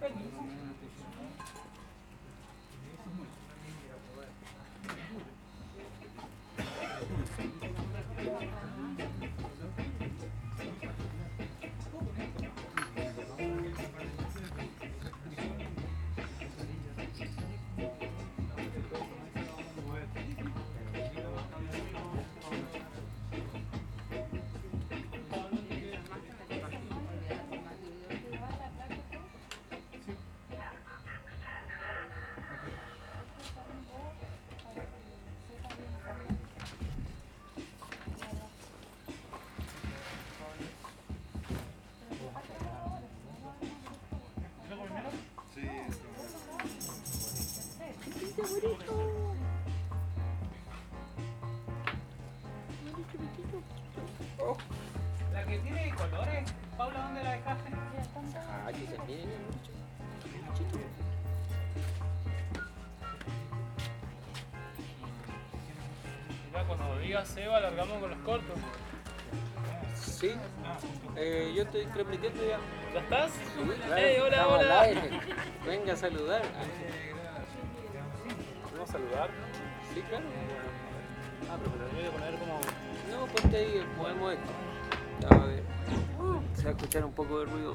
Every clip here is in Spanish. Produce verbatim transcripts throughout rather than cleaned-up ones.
Oh. La que tiene colores, Paula, ¿dónde la dejaste? Ah, aquí se tiene mucho. Ya cuando diga Seba, largamos con los cortos. Sí, eh, yo estoy transmitiendo ya. ¿Ya estás? Sí, claro. Hey, hola, Estamos hola. al aire. Venga a saludar. ¿Vamos a saludar? Sí, claro. Ah, pero me lo tengo que poner como... No, ponte ahí, movemos esto. Ya, a ver. Se va a escuchar un poco de ruido.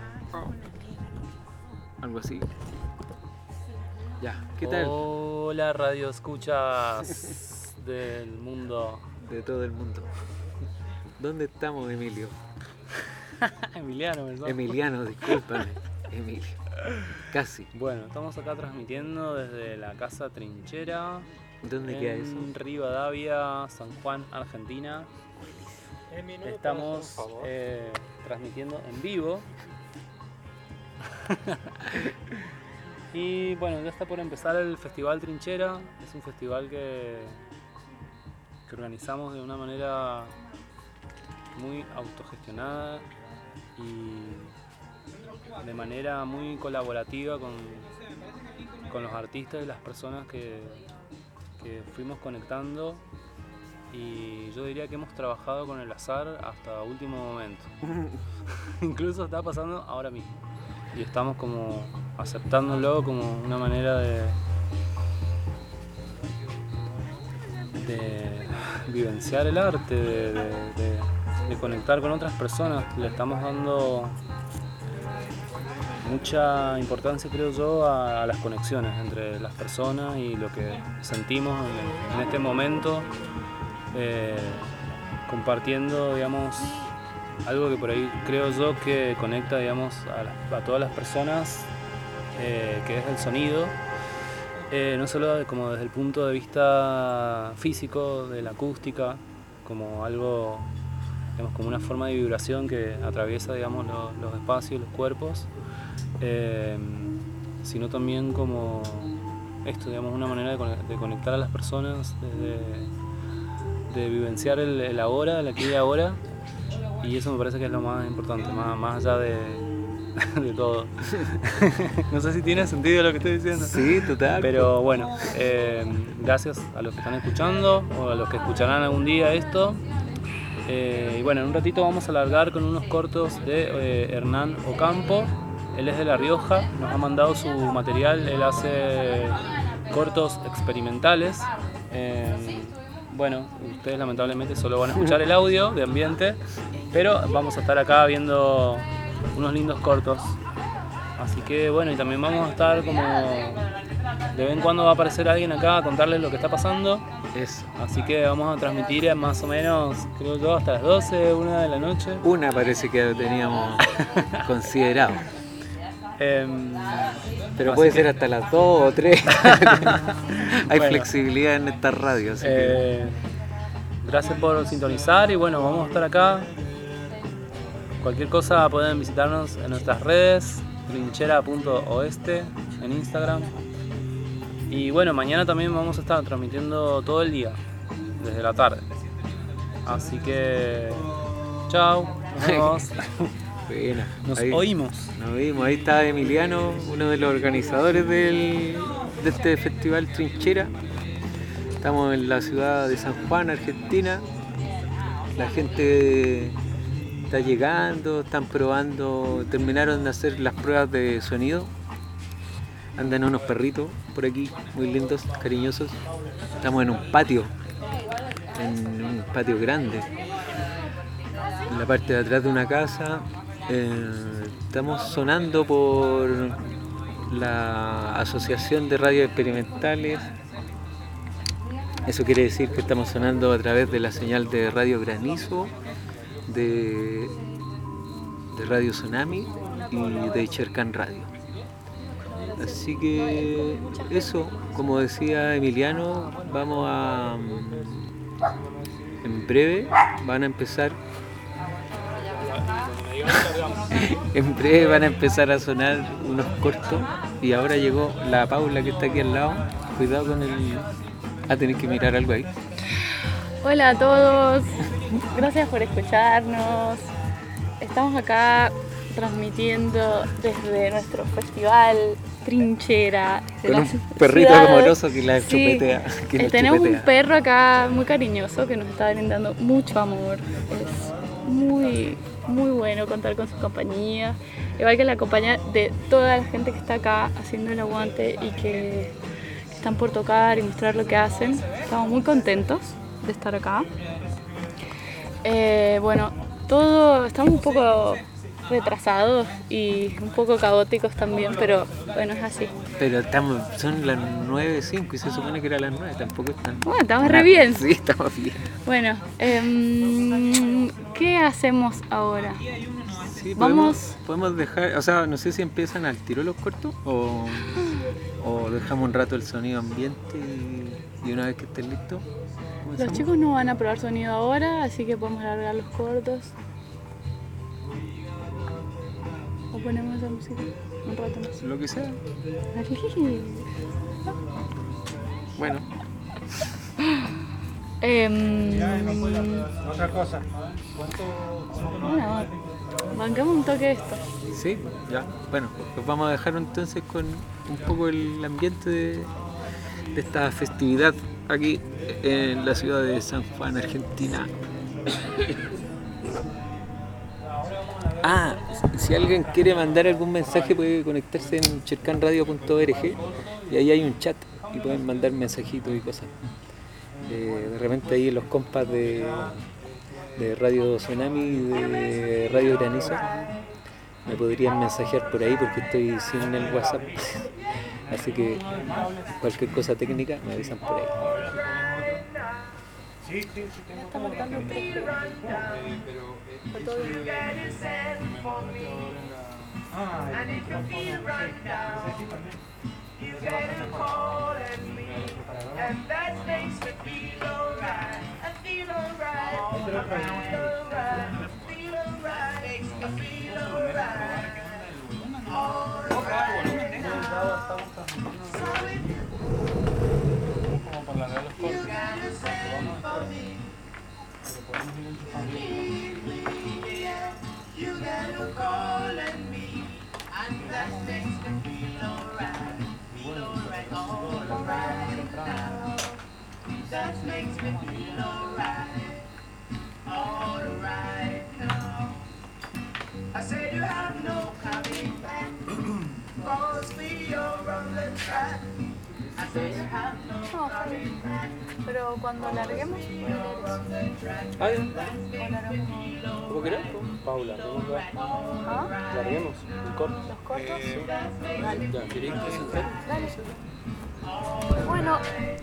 Algo así. Ya, ¿qué tal? Hola, radio escuchas del mundo. De todo el mundo. ¿Dónde estamos, Emilio? Emiliano, ¿verdad? Emiliano, discúlpame. Emilio. Casi. Bueno, estamos acá transmitiendo desde la Casa Trinchera. ¿Dónde en queda eso? Rivadavia, San Juan, Argentina. Estamos eh, transmitiendo en vivo. Y bueno, ya está por empezar el Festival Trinchera. Es un festival que, que organizamos de una manera muy autogestionada y de manera muy colaborativa con, con los artistas y las personas que, que fuimos conectando, y yo diría que hemos trabajado con el azar hasta último momento. Incluso está pasando ahora mismo y estamos como aceptándolo como una manera de, de vivenciar el arte, de, de, de, de conectar con otras personas. Le estamos dando mucha importancia, creo yo, a, a las conexiones entre las personas y lo que sentimos en, en este momento, eh, compartiendo, digamos, algo que por ahí creo yo que conecta, digamos, a, la, a todas las personas, eh, que es el sonido, eh, no solo de, como desde el punto de vista físico, de la acústica, como algo, digamos, como una forma de vibración que atraviesa, digamos, lo, los espacios, los cuerpos, eh, sino también como esto, digamos, una manera de, de conectar a las personas, de, de vivenciar el, el ahora, el aquí y ahora. Y eso me parece que es lo más importante, más, más allá de, de todo. No sé si tiene sentido lo que estoy diciendo. Sí, total. Pero bueno, eh, gracias a los que están escuchando o a los que escucharán algún día esto. Eh, y bueno, en un ratito vamos a largar con unos cortos de eh, Hernán Ocampo. Él es de La Rioja, nos ha mandado su material, él hace cortos experimentales. Eh, Bueno, ustedes lamentablemente solo van a escuchar el audio de ambiente, pero vamos a estar acá viendo unos lindos cortos. Así que bueno, y también vamos a estar como... De vez en cuando va a aparecer alguien acá a contarles lo que está pasando. Eso. Así que vamos a transmitir más o menos, creo yo, hasta las doce, una de la noche. Una parece que lo teníamos considerado. Eh, Pero puede que, ser hasta las dos o tres. Hay bueno, flexibilidad en esta radio. Así eh, que... Gracias por sintonizar y bueno, vamos a estar acá. Cualquier cosa pueden visitarnos en nuestras redes, trinchera punto oeste en Instagram. Y bueno, mañana también vamos a estar transmitiendo todo el día, desde la tarde. Así que, chao, nos vemos. Bueno, Nos ahí, oímos. Nos vimos, ahí está Emiliano, uno de los organizadores del, de este festival Trinchera. Estamos en la ciudad de San Juan, Argentina. La gente está llegando, están probando, terminaron de hacer las pruebas de sonido Andan unos perritos por aquí, muy lindos, cariñosos. Estamos en un patio, en un patio grande, en la parte de atrás de una casa. Eh, estamos sonando por la Asociación de Radios Experimentales. Eso quiere decir que estamos sonando a través de la señal de Radio Granizo, de, de Radio Tsunami y de Chercan Radio. Así que eso, como decía Emiliano, vamos a... En breve van a empezar... en breve van a empezar a sonar unos cortos y ahora llegó la Paula que está aquí al lado. Cuidado con el... Ah, tenés que mirar algo ahí. Hola a todos, gracias por escucharnos. Estamos acá transmitiendo desde nuestro festival Trinchera. Con un perrito amoroso que la chupetea. Sí, que tenemos chupetea. un perro acá muy cariñoso que nos está brindando mucho amor. Es muy, muy bueno contar con su compañía. Igual que la compañía de toda la gente que está acá haciendo el aguante y que están por tocar y mostrar lo que hacen. Estamos muy contentos de estar acá. Eh, bueno, todo, estamos un poco retrasados y un poco caóticos también, pero bueno, es así. Pero estamos, son las nueve cinco y se supone que era las nueve, tampoco están... Bueno, estamos re bien. Sí, estamos bien. Bueno, eh, ¿qué hacemos ahora? Sí, Vamos... Podemos, podemos dejar, o sea, no sé si empiezan al tiro los cortos o, o dejamos un rato el sonido ambiente y, y una vez que estén listos. Los chicos no van a probar sonido ahora, así que podemos alargar los cortos. O ponemos esa música un rato más. Lo que sea. Bueno. Eh, Otra cosa. bueno, bancamos un toque de esto. Sí, ya. Bueno, pues vamos a dejar entonces con un poco el ambiente de, de esta festividad aquí en la ciudad de San Juan, Argentina. Ah, si alguien quiere mandar algún mensaje puede conectarse en chercan radio punto org y ahí hay un chat y pueden mandar mensajitos y cosas. Eh, de repente ahí los compas de, de Radio Tsunami y de Radio Granizo me podrían mensajear por ahí porque estoy sin el WhatsApp. Así que cualquier cosa técnica me avisan por ahí. Sí, sí, sí. Está marcando tres G. Está todo bien. Ah, el micrófono, como por la de los cortes. I said you have no coming back. Cause we are on the track. I said you have no No, coming back. pero cuando larguemos, Ah, ya. o largamos ¿Cómo querés? Paula, ¿Ah? larguemos el corto. los cortos. Dale. Ya, ¿queréis presentar? Dale. Bueno,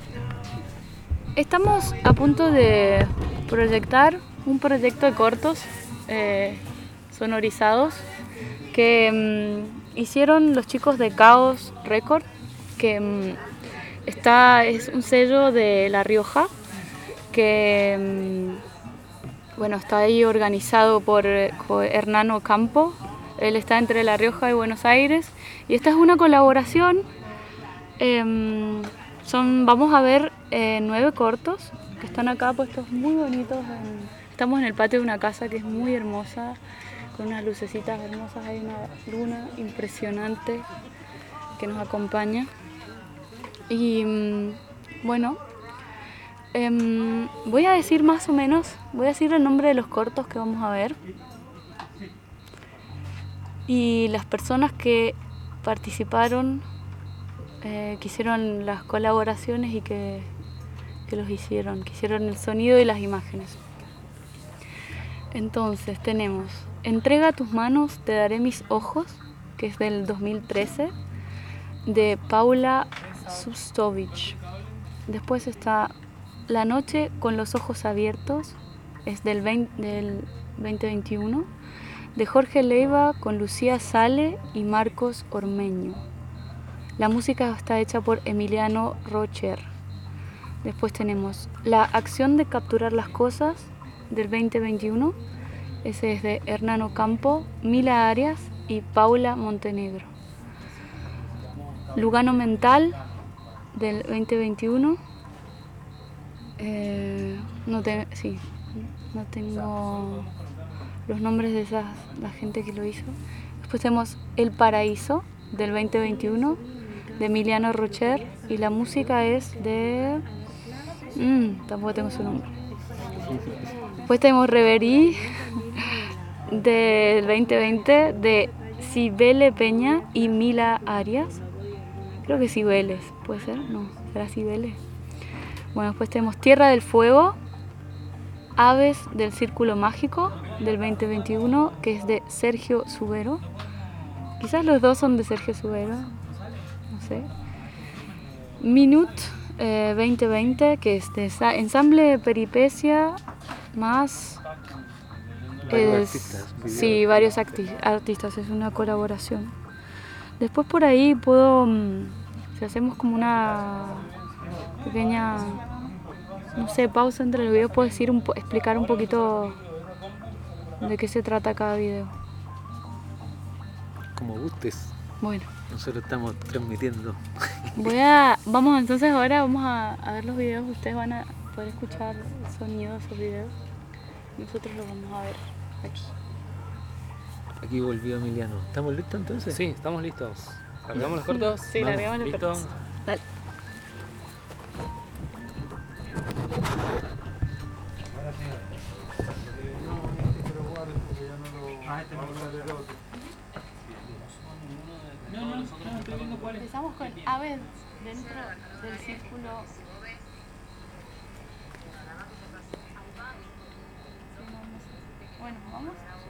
estamos a punto de proyectar un proyecto de cortos eh, sonorizados que mm, hicieron los chicos de Caos Record, que mm, está, es un sello de La Rioja que mm, bueno, está ahí organizado por, por Hernán Ocampo. Él está entre La Rioja y Buenos Aires y esta es una colaboración. Eh, son, vamos a ver eh, nueve cortos que están acá puestos muy bonitos. En, estamos en el patio de una casa que es muy hermosa, con unas lucecitas hermosas. Hay una luna impresionante que nos acompaña. Y bueno, eh, voy a decir más o menos, voy a decir el nombre de los cortos que vamos a ver. Y las personas que participaron eh, que hicieron las colaboraciones y que, que los hicieron, que hicieron el sonido y las imágenes. Entonces tenemos Entrega a tus manos, te daré mis ojos, que es del dos mil trece, de Paula Sustovic. Después está La noche con los ojos abiertos, es del, veinte, del veinte veintiuno, de Jorge Leiva con Lucía Sale y Marcos Ormeño. La música está hecha por Emiliano Rocher. Después tenemos La acción de capturar las cosas, del veinte veintiuno, ese es de Hernán Campo, Mila Arias y Paula Montenegro. Lugano Mental, del veinte veintiuno, eh, no, te, sí, no tengo los nombres de esa, la gente que lo hizo. Después tenemos El Paraíso, del veinte veintiuno, de Emiliano Rocher, y la música es de... Mmm, tampoco tengo su nombre. Después tenemos Reverie, del veinte veinte, de Cibele Peña y Mila Arias. Creo que Cibeles, ¿puede ser? No, será Cibele. Bueno, después tenemos Tierra del Fuego, Aves del Círculo Mágico, del veinte veintiuno, que es de Sergio Subero. Quizás los dos son de Sergio Subero, no sé. Minute eh, veinte veinte, que es de ensamble Peripecia más... Varios Es, artistas, videos. sí, varios acti- artistas, es una colaboración. Después por ahí puedo, mm, si hacemos como una pequeña, no sé, pausa entre los videos, puedo decir un po- explicar un poquito de qué se trata cada video. Como gustes. Bueno, Nosotros estamos transmitiendo. voy a, vamos entonces ahora vamos a, a ver los videos, ustedes van a poder escuchar el sonido de esos videos. Nosotros los vamos a ver aquí. Aquí volvió Emiliano. ¿Estamos listos entonces? Sí, estamos listos. ¿Largamos los cortos? Sí, Vamos. largamos los ¿Listo? cortos. Dale. Empezamos con aves dentro del círculo. Bueno, vamos.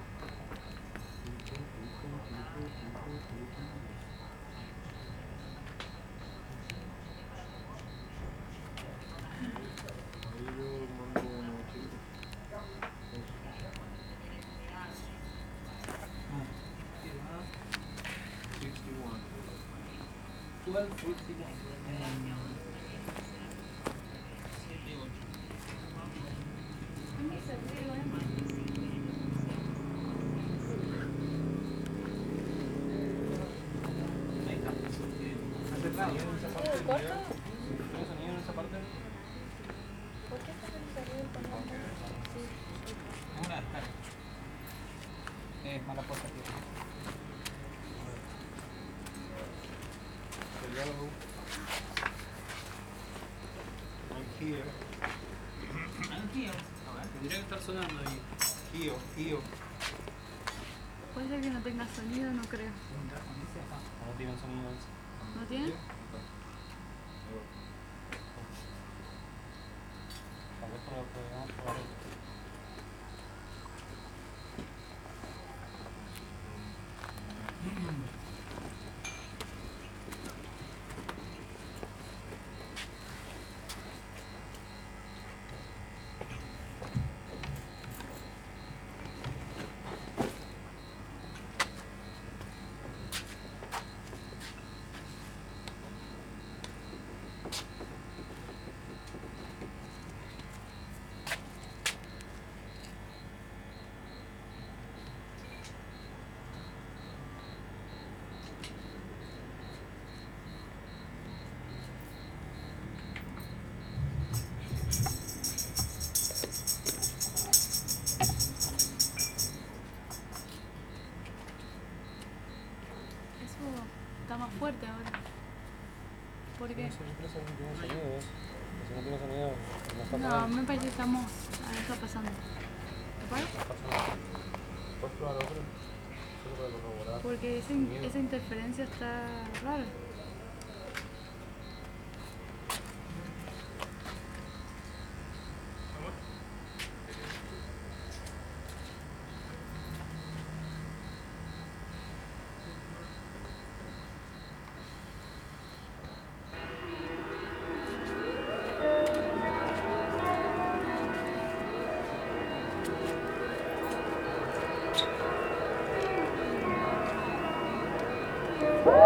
Es mala cosa que I'm here. Tendría que estar sonando ahí. Here, here. Puede ser que no tenga sonido, no creo. No tiene sonido eso. ¿No tiene? Tal vez por- podemos probar otro. Eso está más fuerte ahora. ¿Por qué? No tiene sonido, ¿ves? Si no tiene sonido, no está No, sonando. me parece que estamos. Algo está pasando. ¿Te parece? ¿Puedes probar otro? Solo para corroborar. Porque esa, in- esa interferencia está rara.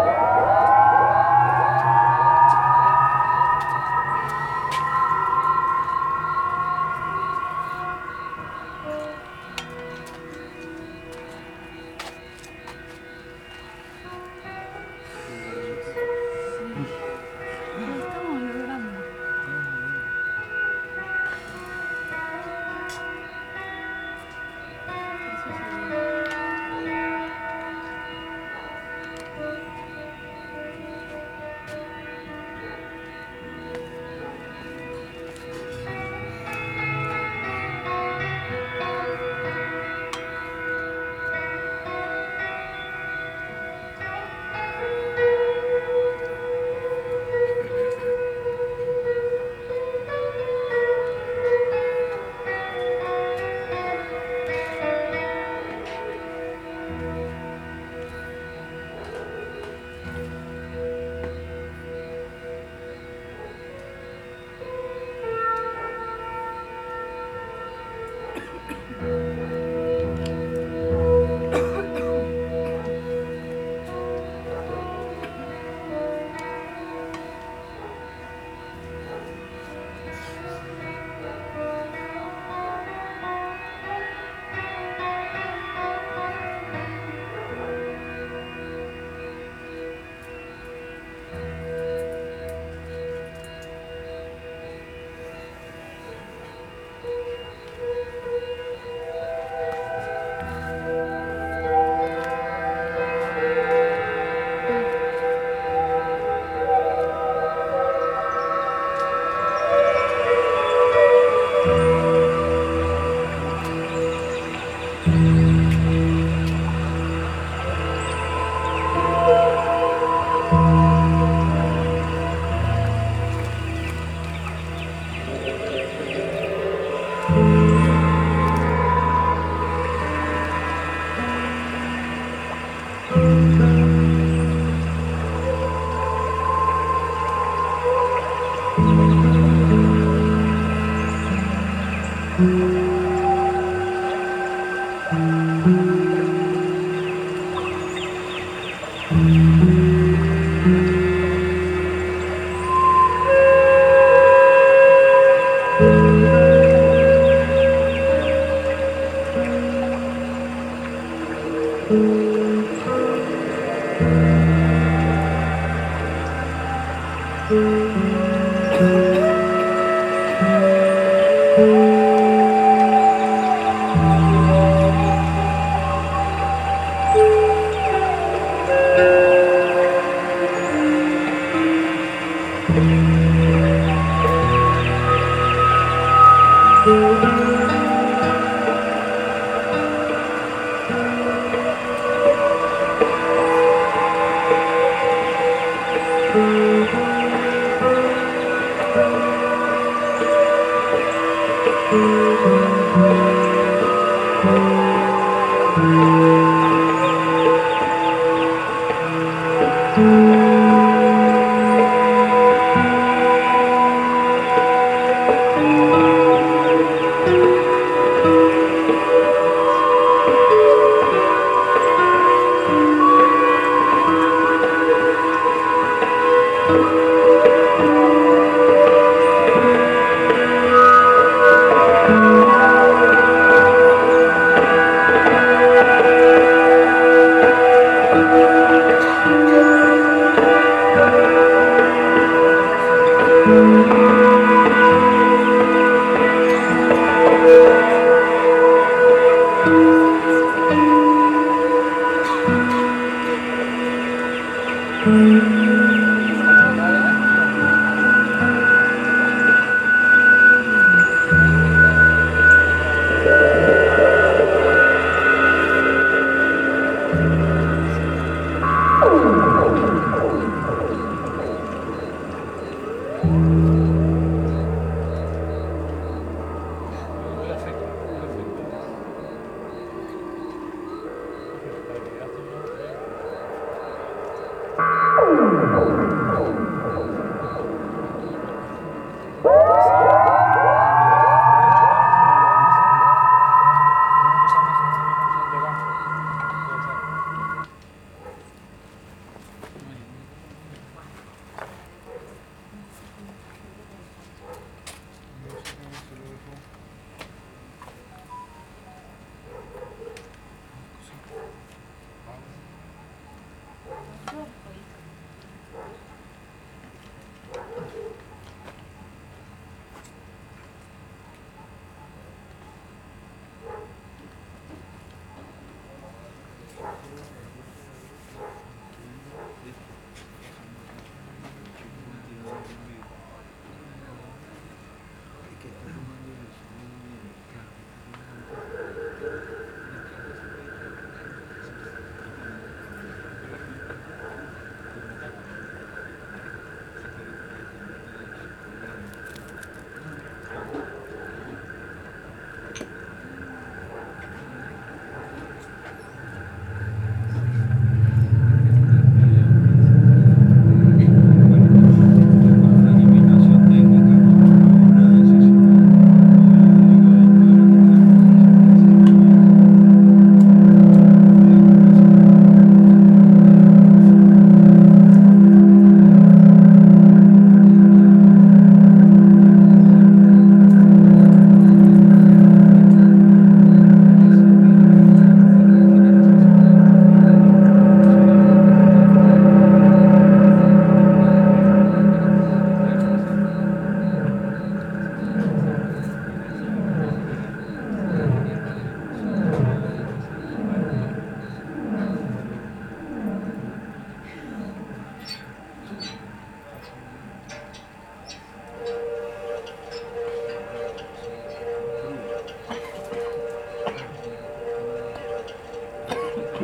Thank you.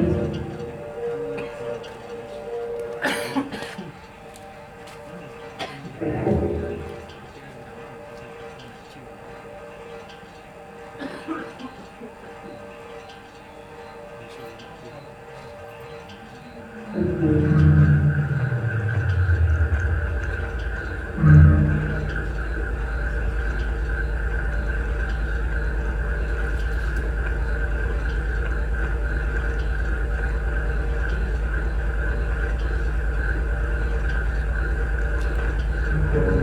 Thank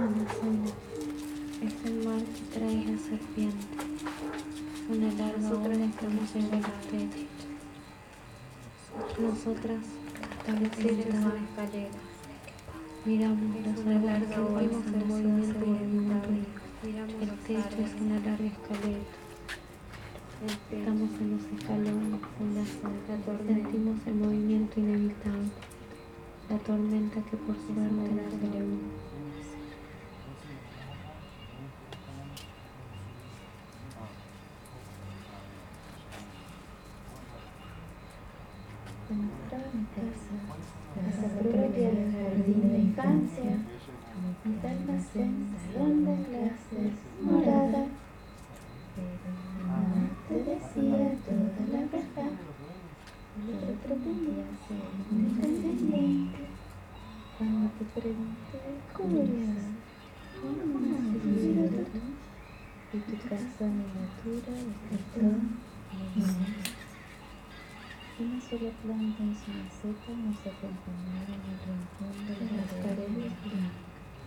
Amazonas es el mar que trae la serpiente. Una larga ola que nos lleva a ustedes. Nosotras, establecidas en escaleras, miramos los árboles que fuimos en movimiento inevitable. El techo es una larga escalera. Estamos en los escalones, en la sala, sentimos el movimiento inevitable, la tormenta que por suerte nos elevó. Demostraba mi casa, casa propia del jardín de infancia, mi almacén, salón de clases, morada. Te decía toda la verdad, yo pretendía ser independiente. Cuando te pregunté cómo eras, cómo has vivido tú, y tu casa miniatura de cartón, una sola planta en su maceta nos acompañaba en el rincón de las paredes blancas.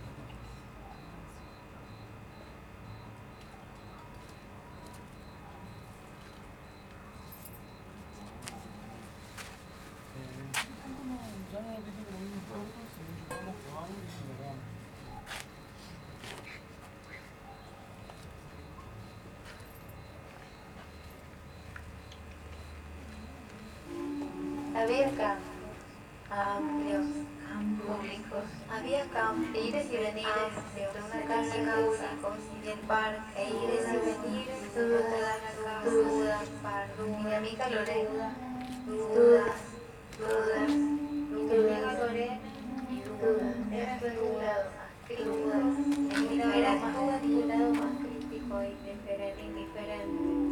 Había campos amplios, públicos, había campos, ires y venires de una casa a casa, y el parque, e ires y venires, dudas, dudas, y mi amiga Lorena, dudas, dudas, y tu amiga Lorena, y dudas, era tu lado más crítico, era tu lado más crítico e indiferente, indiferente.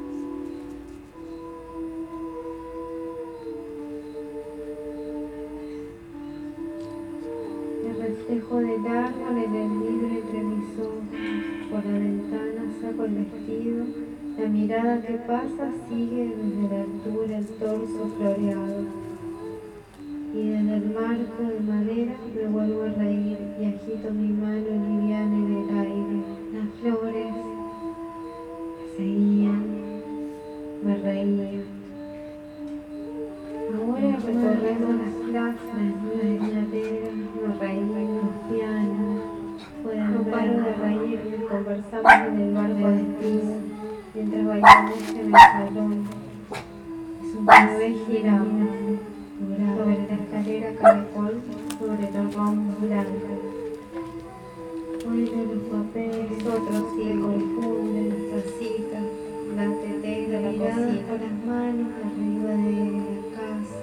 El reflejo del árbol en el vidrio entre mis ojos. Por la ventana saco el vestido. La mirada que pasa sigue desde la altura el torso floreado. Y desde el marco de madera me vuelvo a reír y agito mi mano liviana en el aire. Las flores me seguían, me reían. Ahora recorremos las plazas, las escaleras, nos reímos, pianos. No paro de reírme, conversamos en el bar de destino, mientras bailamos en el salón. Una vez giramos sobre la escalera caracol, sobre los rombos blancos. Vuelven los papeles, otros se confunden, las tacitas, la tetera, la cocina, con las manos arriba de la casa.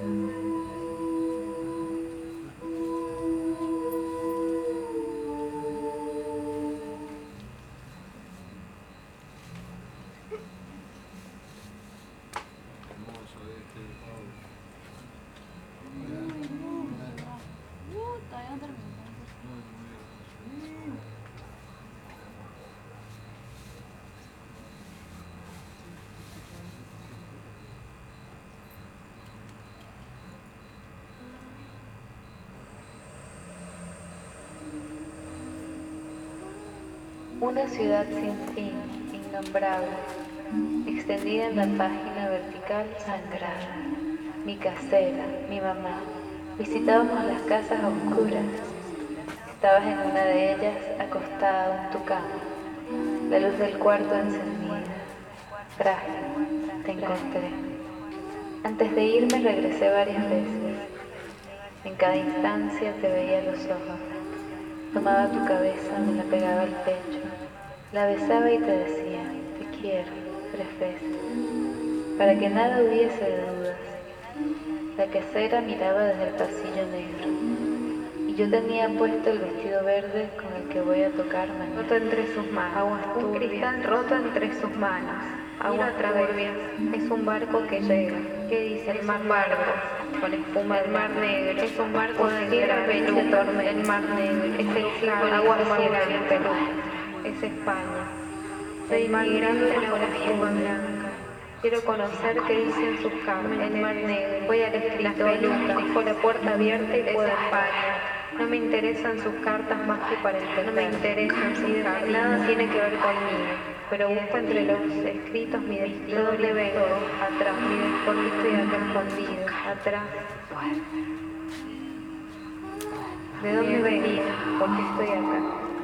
Una ciudad sin fin, innombrable, extendida en la página vertical sangrada. Mi casera, mi mamá, visitábamos las casas a oscuras. Estabas en una de ellas, acostada en tu cama, la luz del cuarto encendida. Frágil, te encontré. Antes de irme regresé varias veces. En cada instancia te veía los ojos. Tomaba tu cabeza, me la pegaba al pecho, la besaba y te decía, te quiero, tres veces, para que nada hubiese de dudas. La casera miraba desde el pasillo negro, y yo tenía puesto el vestido verde con el que voy a tocar mañana. Roto entre sus manos, aguas turbias, un cristal roto entre sus manos, aguas turbias, es un barco que llega, ¿qué dice el mar barco? Con espuma del mar negro, es un barco de guerra, el torme, el mar negro, es el símbolo agua ciega del Perú, es España, el mar grande bajo la espuma blanca, Quiero conocer qué dicen sus cartas. El mar negro. Voy al escritorio, dejo la puerta abierta y puedo España. No me interesan sus cartas más que para entender. No me interesan sus cartas. Nada tiene que ver conmigo. Pero busco entre los escritos mi destino. ¿De dónde vengo? Atrás. Mi destino. ¿Por qué estoy acá escondido? Atrás. ¿De dónde venía? ¿Por qué estoy acá?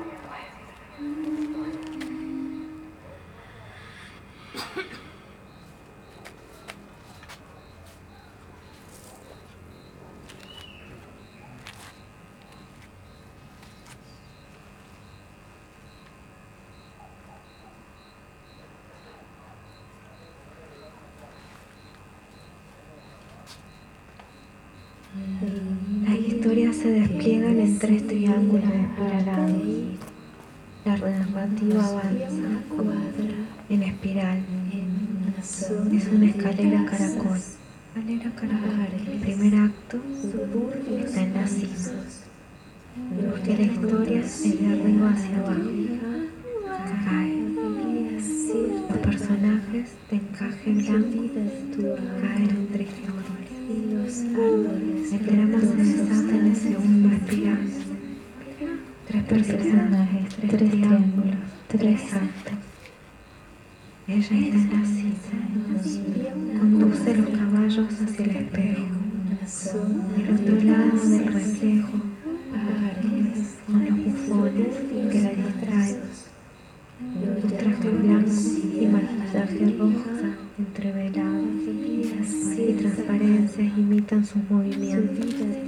Las historias se despliegan en tres triángulos espiralados. La narrativa avanza en espiral. Es una escalera caracol. El primer acto está en la cima. Porque la historia es de arriba hacia abajo. Cae. Los personajes de encaje blanco caen entre flores. El drama se desata en el segundo espiral. Tres personajes, tres triángulos, tres actos. Ella está en la cima. Conduce los caballos hacia el espejo. Del otro lado del reflejo, son los bufones que la distraen. Un traje blanco y maquillaje rosa entrevelado y transparencias imitan sus movimientos.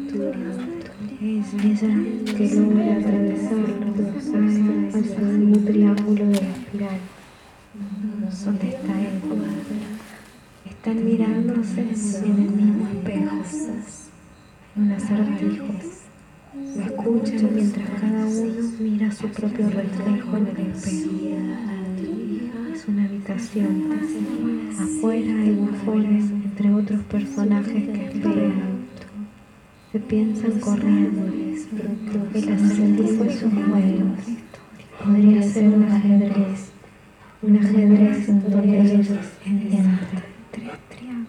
Ella, que logra atravesarlo, cae al segundo triángulo de la espiral, donde está él. Están mirándose en el mismo espejo, un acertijo. Lo escuchan mientras cada uno mira su propio reflejo en el espejo. Es una habitación. Afuera hay bufones, entre otros personajes que esperan. Se piensan corriendo. El acertijo es un juego. Podría ser un ajedrez. Un ajedrez en donde ellos entran. Tres triángulos.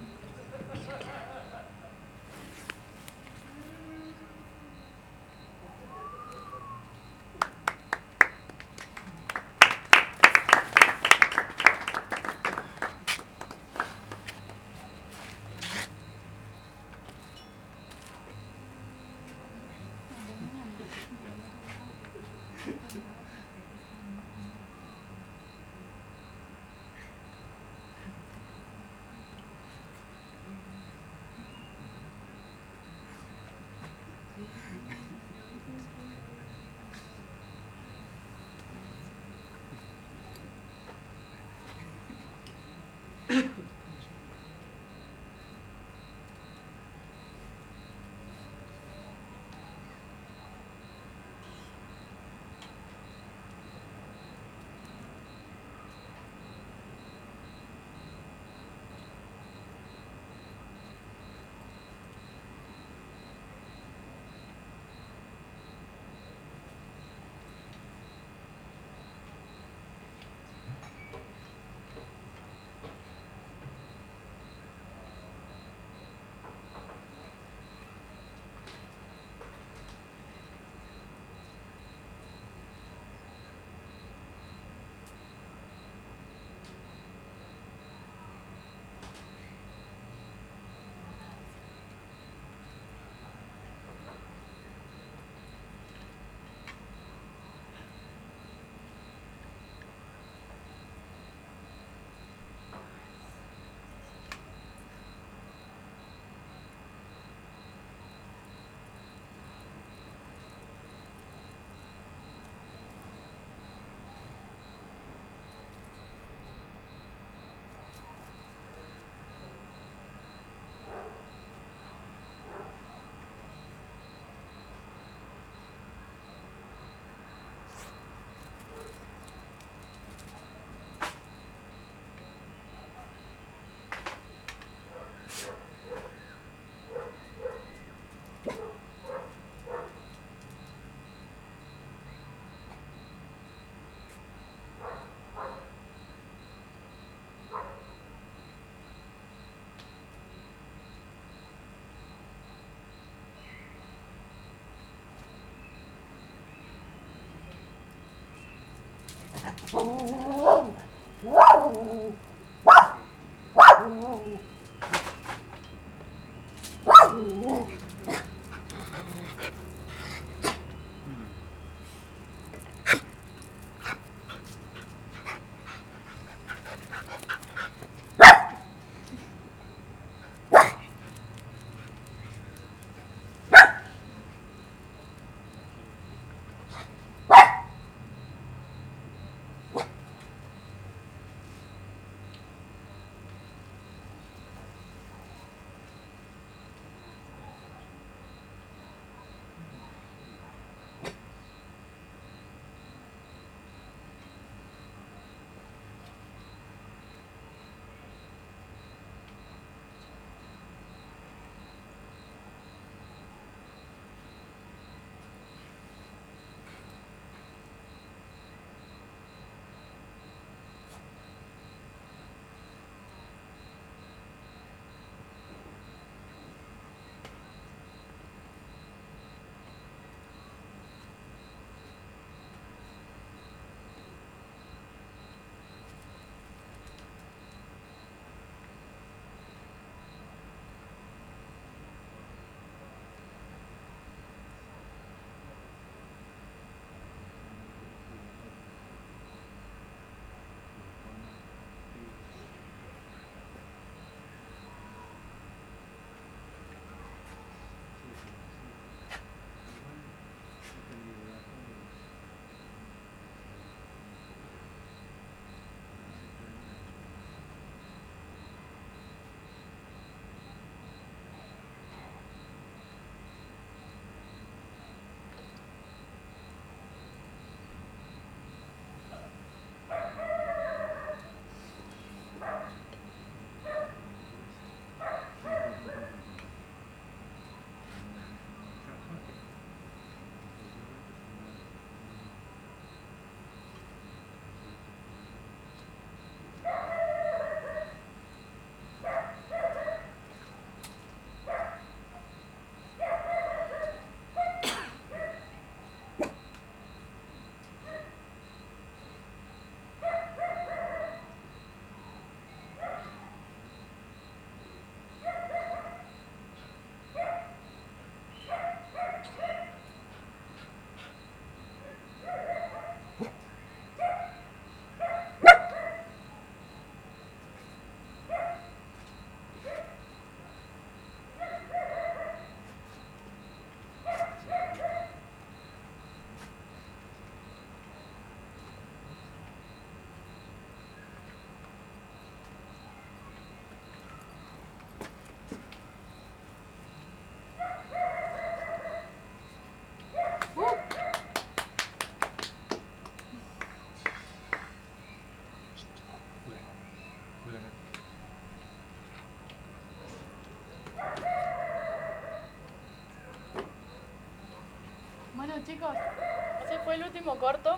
Bueno chicos, ese fue el último corto.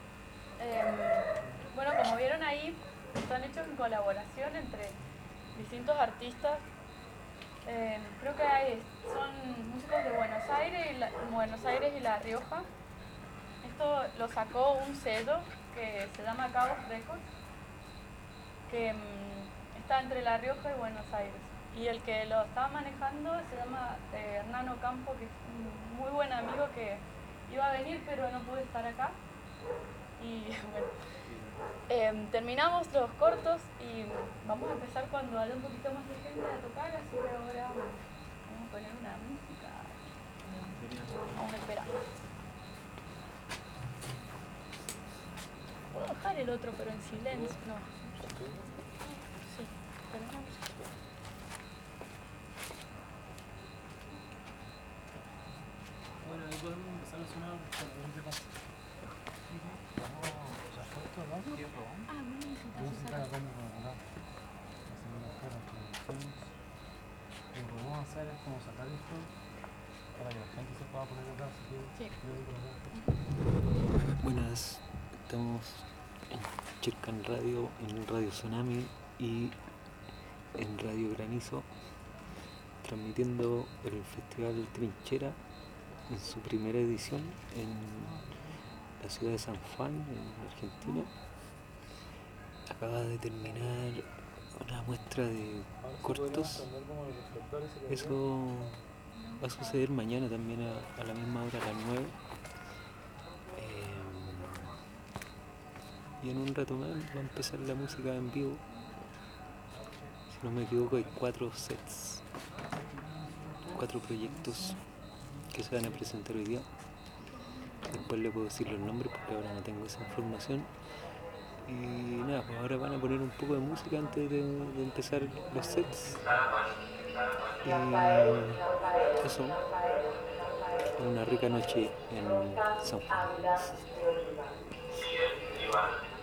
Eh, bueno, como vieron ahí, están hechos en colaboración entre distintos artistas. Eh, creo que hay, son músicos de Buenos Aires, y la, Buenos Aires y La Rioja. Esto lo sacó un sello que se llama Cabos Records, que mm, está entre La Rioja y Buenos Aires. Y el que lo estaba manejando se llama eh, Hernán Ocampo, que es un muy buen amigo que iba a venir pero no pude estar acá. Y bueno, eh, terminamos los cortos y vamos a empezar cuando haya un poquito más de gente a tocar, así que ahora vamos a poner una música. Vamos a esperar. Puedo dejar el otro pero en silencio, no. Sí, pero no. Bueno, ahí podemos empezar a sonar con el de paso. Vamos, ¿ya fue esto, no? ¿Qué probamos? Ah, bueno, Música, vamos a hablar. Hacemos las caras, producciones. Lo que podemos hacer es como sacar esto para que la gente se pueda poner acá. Así que sí. yo digo acá. Buenas, estamos en Chircan Radio, en Radio Tsunami y en Radio Granizo, transmitiendo el Festival Trinchera en su primera edición en la ciudad de San Juan, en Argentina. acaba de terminar una muestra de cortos. Eso va a suceder mañana también a, a la misma hora, a las nueve. Eh, y en un rato más va a empezar la música en vivo. Si no me equivoco, hay cuatro sets, cuatro proyectos que se van a presentar hoy día. Después le puedo decir los nombres porque ahora no tengo esa información. Y nada, pues ahora van a poner un poco de música antes de, de empezar los sets. Y eso, una rica noche en San Juan.